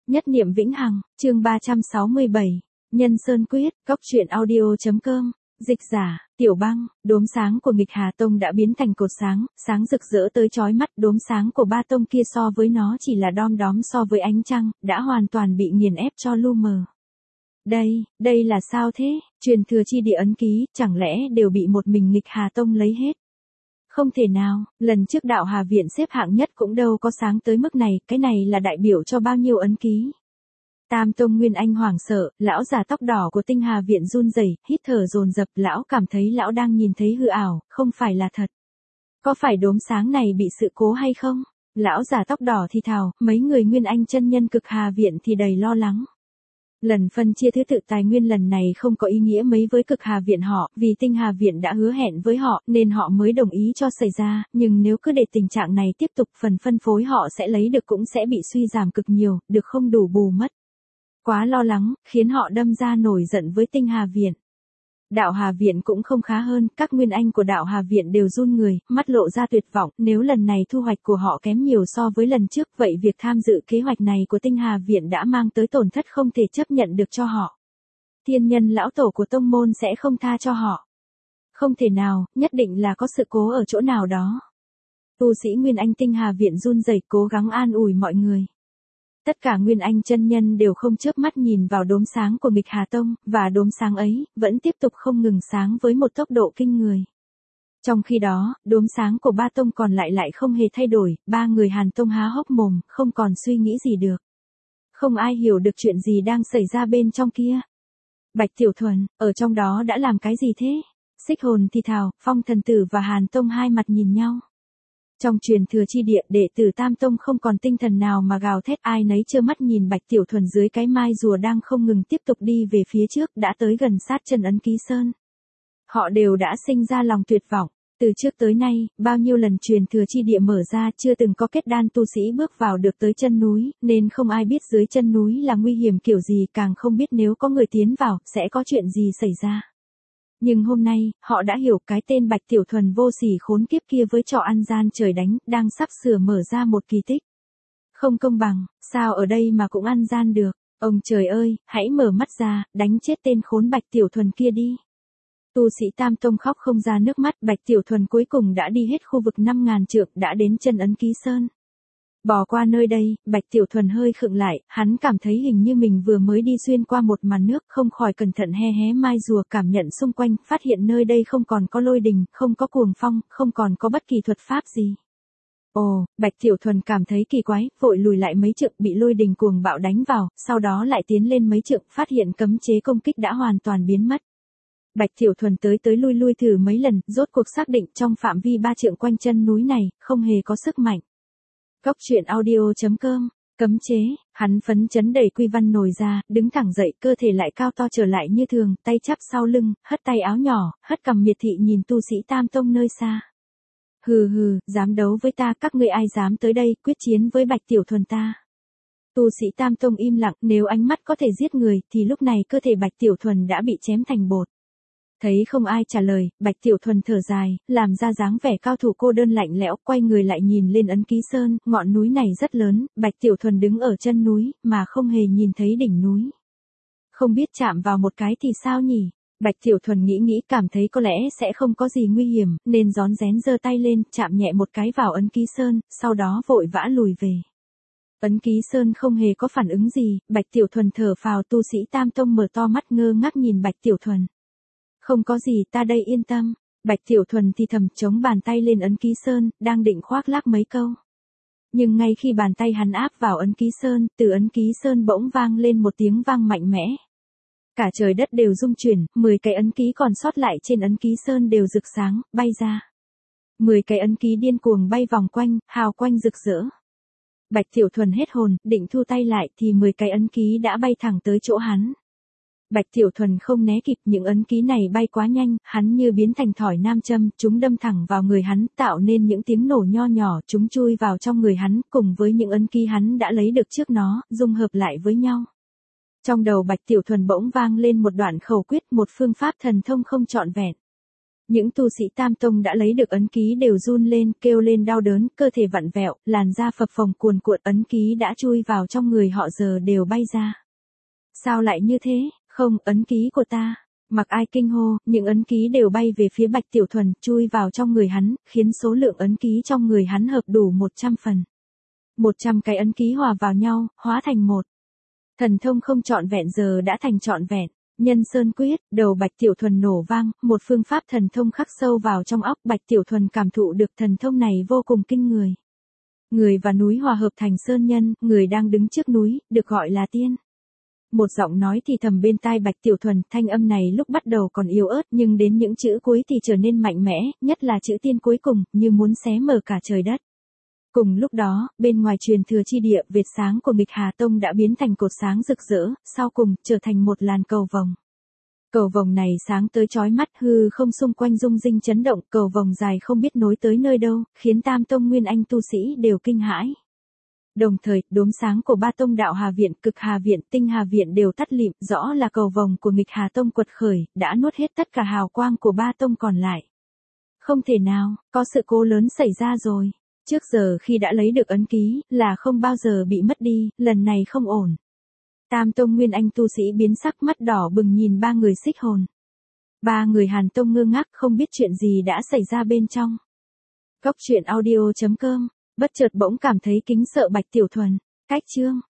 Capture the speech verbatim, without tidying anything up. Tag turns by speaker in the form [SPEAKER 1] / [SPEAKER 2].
[SPEAKER 1] Nhất niệm vĩnh hằng, chương ba trăm sáu mươi bảy, Nhân Sơn Quyết, Cốc truyện audio.com, dịch giả, Tiểu Băng, đốm sáng của nghịch Hà Tông đã biến thành cột sáng, sáng rực rỡ tới chói mắt, đốm sáng của ba tông kia so với nó chỉ là đom đóm so với ánh trăng, đã hoàn toàn bị nghiền ép cho lu mờ. Đây, đây là sao thế? Truyền thừa chi địa ấn ký, chẳng lẽ đều bị một mình nghịch Hà Tông lấy hết? Không thể nào, lần trước đạo Hà Viện xếp hạng nhất cũng đâu có sáng tới mức này, cái này là đại biểu cho bao nhiêu ấn ký. Tam Tông Nguyên Anh hoảng sợ, lão già tóc đỏ của Tinh Hà Viện run rẩy, hít thở dồn dập, lão cảm thấy lão đang nhìn thấy hư ảo, không phải là thật. Có phải đốm sáng này bị sự cố hay không? Lão già tóc đỏ thì thào, mấy người Nguyên Anh chân nhân cực Hà Viện thì đầy lo lắng. Lần phân chia thứ tự tài nguyên lần này không có ý nghĩa mấy với cực Hà Viện họ, vì Tinh Hà Viện đã hứa hẹn với họ nên họ mới đồng ý cho xảy ra, nhưng nếu cứ để tình trạng này tiếp tục phần phân phối họ sẽ lấy được cũng sẽ bị suy giảm cực nhiều, được không đủ bù mất. Quá lo lắng, khiến họ đâm ra nổi giận với Tinh Hà Viện. Đạo Hà Viện cũng không khá hơn, các nguyên anh của đạo Hà Viện đều run người, mắt lộ ra tuyệt vọng, nếu lần này thu hoạch của họ kém nhiều so với lần trước, vậy việc tham dự kế hoạch này của Tinh Hà Viện đã mang tới tổn thất không thể chấp nhận được cho họ. Thiên nhân lão tổ của tông môn sẽ không tha cho họ. Không thể nào, nhất định là có sự cố ở chỗ nào đó. Tu sĩ Nguyên Anh Tinh Hà Viện run rẩy cố gắng an ủi mọi người. Tất cả Nguyên Anh chân nhân đều không chớp mắt nhìn vào đốm sáng của nghịch Hà Tông, và đốm sáng ấy, vẫn tiếp tục không ngừng sáng với một tốc độ kinh người. Trong khi đó, đốm sáng của ba tông còn lại lại không hề thay đổi, ba người Hàn Tông há hốc mồm, không còn suy nghĩ gì được. Không ai hiểu được chuyện gì đang xảy ra bên trong kia. Bạch Tiểu Thuần, ở trong đó đã làm cái gì thế? Xích Hồn thì thào, Phong Thần Tử và Hàn Tông hai mặt nhìn nhau. Trong truyền thừa chi địa, đệ tử Tam Tông không còn tinh thần nào mà gào thét, ai nấy trơ mắt nhìn Bạch Tiểu Thuần dưới cái mai rùa đang không ngừng tiếp tục đi về phía trước, đã tới gần sát chân ấn ký sơn. Họ đều đã sinh ra lòng tuyệt vọng. Từ trước tới nay, bao nhiêu lần truyền thừa chi địa mở ra chưa từng có kết đan tu sĩ bước vào được tới chân núi, nên không ai biết dưới chân núi là nguy hiểm kiểu gì, càng không biết nếu có người tiến vào, sẽ có chuyện gì xảy ra. Nhưng hôm nay, họ đã hiểu cái tên Bạch Tiểu Thuần vô sỉ khốn kiếp kia với trò ăn gian trời đánh, đang sắp sửa mở ra một kỳ tích. Không công bằng, sao ở đây mà cũng ăn gian được, ông trời ơi, hãy mở mắt ra, đánh chết tên khốn Bạch Tiểu Thuần kia đi. Tu sĩ Tam Tông khóc không ra nước mắt, Bạch Tiểu Thuần cuối cùng đã đi hết khu vực năm ngàn trượng, đã đến chân ấn ký sơn. Bỏ qua nơi đây, Bạch Tiểu Thuần hơi khựng lại, hắn cảm thấy hình như mình vừa mới đi xuyên qua một màn nước, không khỏi cẩn thận hé hé mai rùa cảm nhận xung quanh, phát hiện nơi đây không còn có lôi đình, không có cuồng phong, không còn có bất kỳ thuật pháp gì. Ồ, Bạch Tiểu Thuần cảm thấy kỳ quái, vội lùi lại mấy trượng, bị lôi đình cuồng bạo đánh vào, sau đó lại tiến lên mấy trượng, phát hiện cấm chế công kích đã hoàn toàn biến mất. Bạch Tiểu Thuần tới tới lui lui thử mấy lần, rốt cuộc xác định trong phạm vi ba trượng quanh chân núi này, không hề có sức mạnh. Cốc truyện audio.com, cấm chế, hắn phấn chấn đẩy quy văn nổi ra, đứng thẳng dậy, cơ thể lại cao to trở lại như thường, tay chắp sau lưng, hất tay áo nhỏ, hất cằm miệt thị nhìn tu sĩ Tam Tông nơi xa. Hừ hừ, dám đấu với ta, các ngươi ai dám tới đây, quyết chiến với Bạch Tiểu Thuần ta. Tu sĩ Tam Tông im lặng, nếu ánh mắt có thể giết người, thì lúc này cơ thể Bạch Tiểu Thuần đã bị chém thành bột. Thấy không ai trả lời, Bạch Tiểu Thuần thở dài, làm ra dáng vẻ cao thủ cô đơn lạnh lẽo, quay người lại nhìn lên ấn ký sơn, ngọn núi này rất lớn, Bạch Tiểu Thuần đứng ở chân núi, mà không hề nhìn thấy đỉnh núi. Không biết chạm vào một cái thì sao nhỉ? Bạch Tiểu Thuần nghĩ nghĩ cảm thấy có lẽ sẽ không có gì nguy hiểm, nên rón rén giơ tay lên, chạm nhẹ một cái vào ấn ký sơn, sau đó vội vã lùi về. Ấn ký sơn không hề có phản ứng gì, Bạch Tiểu Thuần thở phào, tu sĩ Tam Tông mở to mắt ngơ ngác nhìn Bạch Tiểu Thuần. Không có gì, ta đây yên tâm. Bạch Tiểu Thuần thì thầm chống bàn tay lên ấn ký sơn, đang định khoác lác mấy câu. Nhưng ngay khi bàn tay hắn áp vào ấn ký sơn, từ ấn ký sơn bỗng vang lên một tiếng vang mạnh mẽ. Cả trời đất đều rung chuyển, mười cái ấn ký còn sót lại trên ấn ký sơn đều rực sáng, bay ra. mười cái ấn ký điên cuồng bay vòng quanh, hào quanh rực rỡ. Bạch Tiểu Thuần hết hồn, định thu tay lại thì mười cái ấn ký đã bay thẳng tới chỗ hắn. Bạch Tiểu Thuần không né kịp, những ấn ký này bay quá nhanh, hắn như biến thành thỏi nam châm, chúng đâm thẳng vào người hắn, tạo nên những tiếng nổ nho nhỏ, chúng chui vào trong người hắn, cùng với những ấn ký hắn đã lấy được trước nó, dung hợp lại với nhau. Trong đầu Bạch Tiểu Thuần bỗng vang lên một đoạn khẩu quyết, một phương pháp thần thông không trọn vẹn. Những tu sĩ Tam Tông đã lấy được ấn ký đều run lên, kêu lên đau đớn, cơ thể vặn vẹo, làn da phập phồng cuồn cuộn, ấn ký đã chui vào trong người họ giờ đều bay ra. Sao lại như thế? Không, ấn ký của ta. Mặc Ai kinh hô, những ấn ký đều bay về phía Bạch Tiểu Thuần, chui vào trong người hắn, khiến số lượng ấn ký trong người hắn hợp đủ một trăm phần. một trăm cái ấn ký hòa vào nhau, hóa thành một. Thần thông không trọn vẹn giờ đã thành trọn vẹn. Nhân Sơn Quyết, đầu Bạch Tiểu Thuần nổ vang, một phương pháp thần thông khắc sâu vào trong óc Bạch Tiểu Thuần, cảm thụ được thần thông này vô cùng kinh người. Người và núi hòa hợp thành sơn nhân, người đang đứng trước núi, được gọi là tiên. Một giọng nói thì thầm bên tai Bạch Tiểu Thuần, thanh âm này lúc bắt đầu còn yếu ớt nhưng đến những chữ cuối thì trở nên mạnh mẽ, nhất là chữ tiên cuối cùng, như muốn xé mở cả trời đất. Cùng lúc đó, bên ngoài truyền thừa chi địa, vệt sáng của Nghịch Hà Tông đã biến thành cột sáng rực rỡ, sau cùng, trở thành một làn cầu vồng. Cầu vồng này sáng tới chói mắt, hư không xung quanh rung rinh chấn động, cầu vồng dài không biết nối tới nơi đâu, khiến Tam Tông Nguyên Anh tu sĩ đều kinh hãi. Đồng thời, đốm sáng của ba tông Đạo Hà Viện, Cực Hà Viện, Tinh Hà Viện đều tắt lịm, rõ là cầu vồng của Nghịch Hà Tông quật khởi, đã nuốt hết tất cả hào quang của ba tông còn lại. Không thể nào, có sự cố lớn xảy ra rồi. Trước giờ khi đã lấy được ấn ký, là không bao giờ bị mất đi, lần này không ổn. Tam Tông Nguyên Anh tu sĩ biến sắc, mắt đỏ bừng nhìn ba người Xích Hồn. Ba người Hàn Tông ngơ ngác, không biết chuyện gì đã xảy ra bên trong. Cốc truyện audio chấm com, bất chợt bỗng cảm thấy kính sợ Bạch Tiểu Thuần. Cách chương